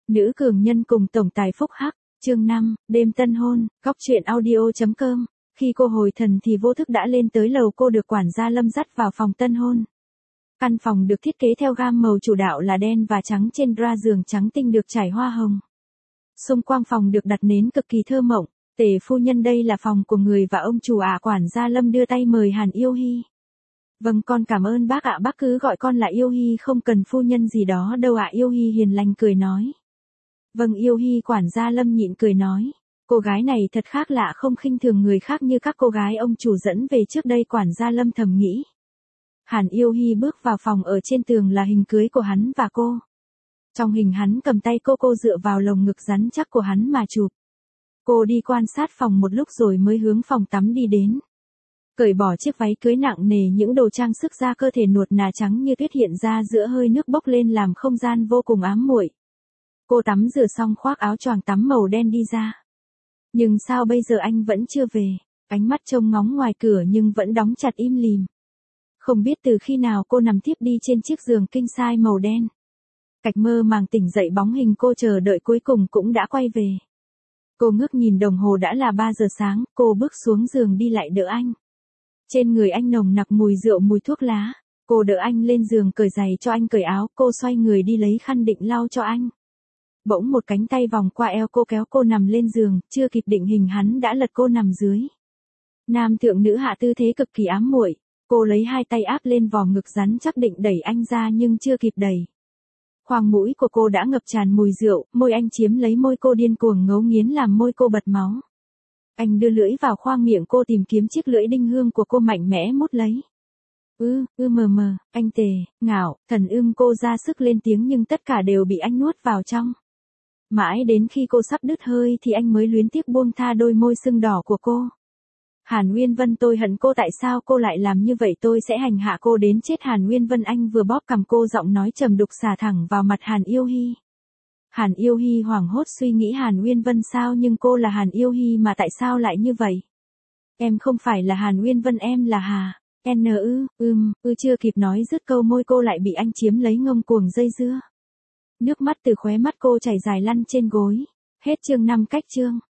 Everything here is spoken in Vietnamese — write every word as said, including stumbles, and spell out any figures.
Nữ cường nhân cùng tổng tài phúc hắc, chương năm, đêm tân hôn, góc truyện audio.com. Khi cô hồi thần thì vô thức đã lên tới lầu, cô được quản gia Lâm dắt vào phòng tân hôn. Căn phòng được thiết kế theo gam màu chủ đạo là đen và trắng, trên dra giường trắng tinh được trải hoa hồng. Xung quanh phòng được đặt nến cực kỳ thơ mộng. Tề phu nhân, đây là phòng của người và ông chủ ạ. Quản gia Lâm đưa tay mời Hàn Yêu Hy. Vâng, con cảm ơn bác ạ, bác cứ gọi con là Yêu Hy, không cần phu nhân gì đó đâu ạ. Yêu Hy hiền lành cười nói. Vâng Yêu Hy, quản gia Lâm nhịn cười nói. Cô gái này thật khác lạ, không khinh thường người khác như các cô gái ông chủ dẫn về trước đây. Quản gia Lâm thầm nghĩ. Hàn Yêu Hy bước vào phòng, ở trên tường là hình cưới của hắn và cô. Trong hình hắn cầm tay cô, cô dựa vào lồng ngực rắn chắc của hắn mà chụp. Cô đi quan sát phòng một lúc rồi mới hướng phòng tắm đi đến. Cởi bỏ chiếc váy cưới nặng nề, những đồ trang sức da cơ thể nuột nà trắng như tuyết hiện ra giữa hơi nước bốc lên làm không gian vô cùng ám muội. Cô tắm rửa xong khoác áo choàng tắm màu đen đi ra. Nhưng sao bây giờ anh vẫn chưa về? Ánh mắt trông ngóng ngoài cửa nhưng vẫn đóng chặt im lìm. Không biết từ khi nào cô nằm thiếp đi trên chiếc giường king size màu đen. Cạch mơ màng tỉnh dậy, bóng hình cô chờ đợi cuối cùng cũng đã quay về. Cô ngước nhìn đồng hồ, đã là ba giờ sáng, cô bước xuống giường đi lại đỡ anh. Trên người anh nồng nặc mùi rượu, mùi thuốc lá. Cô đỡ anh lên giường, cởi giày cho anh, cởi áo, cô xoay người đi lấy khăn định lau cho anh. Bỗng một cánh tay vòng qua eo cô, kéo cô nằm lên giường, chưa kịp định hình hắn đã lật cô nằm dưới. Nam thượng nữ hạ, tư thế cực kỳ ám muội. Cô lấy hai tay áp lên vòng ngực rắn chắc định đẩy anh ra nhưng chưa kịp đẩy. Khoang mũi của cô đã ngập tràn mùi rượu, môi anh chiếm lấy môi cô điên cuồng ngấu nghiến làm môi cô bật máu. Anh đưa lưỡi vào khoang miệng cô, tìm kiếm chiếc lưỡi đinh hương của cô, mạnh mẽ mút lấy. Ư, ư mờ mờ, anh tề, ngạo, thần ưng, cô ra sức lên tiếng nhưng tất cả đều bị anh nuốt vào trong. Mãi đến khi cô sắp đứt hơi thì anh mới luyến tiếc buông tha đôi môi sưng đỏ của cô. Hàn Uyên Vân, tôi hận cô, tại sao cô lại làm như vậy, tôi sẽ hành hạ cô đến chết. Hàn Uyên Vân, anh vừa bóp cằm cô, giọng nói trầm đục xả thẳng vào mặt Hàn Yêu Hy. Hàn Yêu Hy hoảng hốt suy nghĩ, Hàn Uyên Vân sao, nhưng cô là Hàn Yêu Hy mà tại sao lại như vậy? Em không phải là Hàn Uyên Vân, em là Hà. N ư, ưm, ư chưa kịp nói dứt câu, môi cô lại bị anh chiếm lấy, ngông cuồng dây dưa. Nước mắt từ khóe mắt cô chảy dài lăn trên gối. Hết chương năm. Cách chương